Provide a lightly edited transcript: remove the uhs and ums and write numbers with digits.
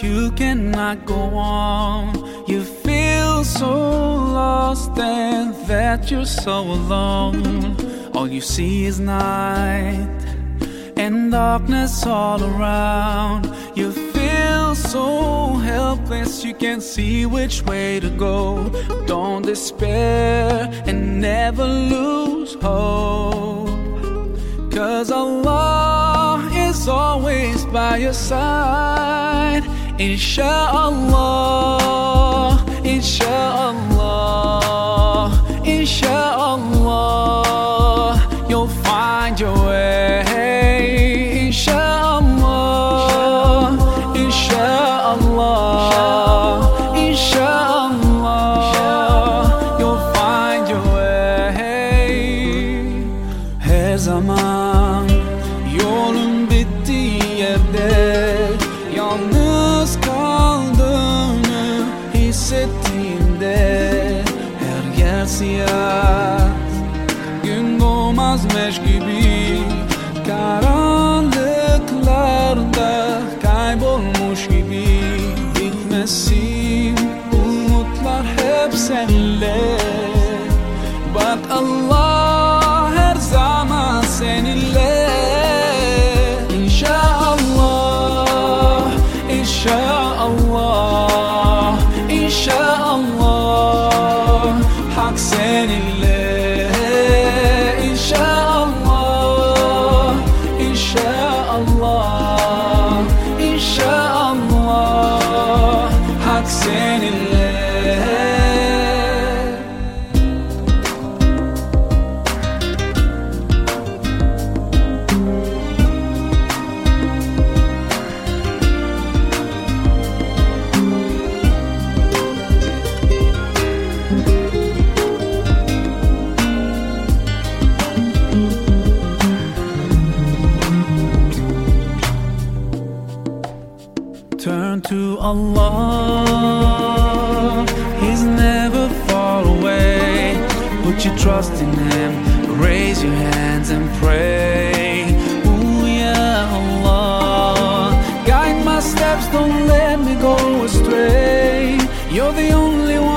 you cannot go on. You feel so lost and that you're so alone. All you see is night and darkness all around. You feel so helpless, you can't see which way to go. Don't despair and never lose hope, 'cause Allah is always by your side. Inshallah, inshallah, inshallah, you'll find your way. Inshallah, inshallah, inshallah, you'll find your way. Her zaman yolun bittiği yerde yalnız kaldığını hissettiğinde, her yer siyah, gün doğmazmış gibi karanlıklarda kaybolmuş gibi, bitmesin umutlar hep seninle. Bak Allah her zaman seninle. İnşallah, İnşallah, inşallah, Hak seninle. İnşallah, inşallah, inşallah, Hak seninle. Turn to Allah, He's never far away. Put your trust in Him, raise your hands and pray. Ooh, ya Allah, guide my steps, don't let me go astray. You're the only one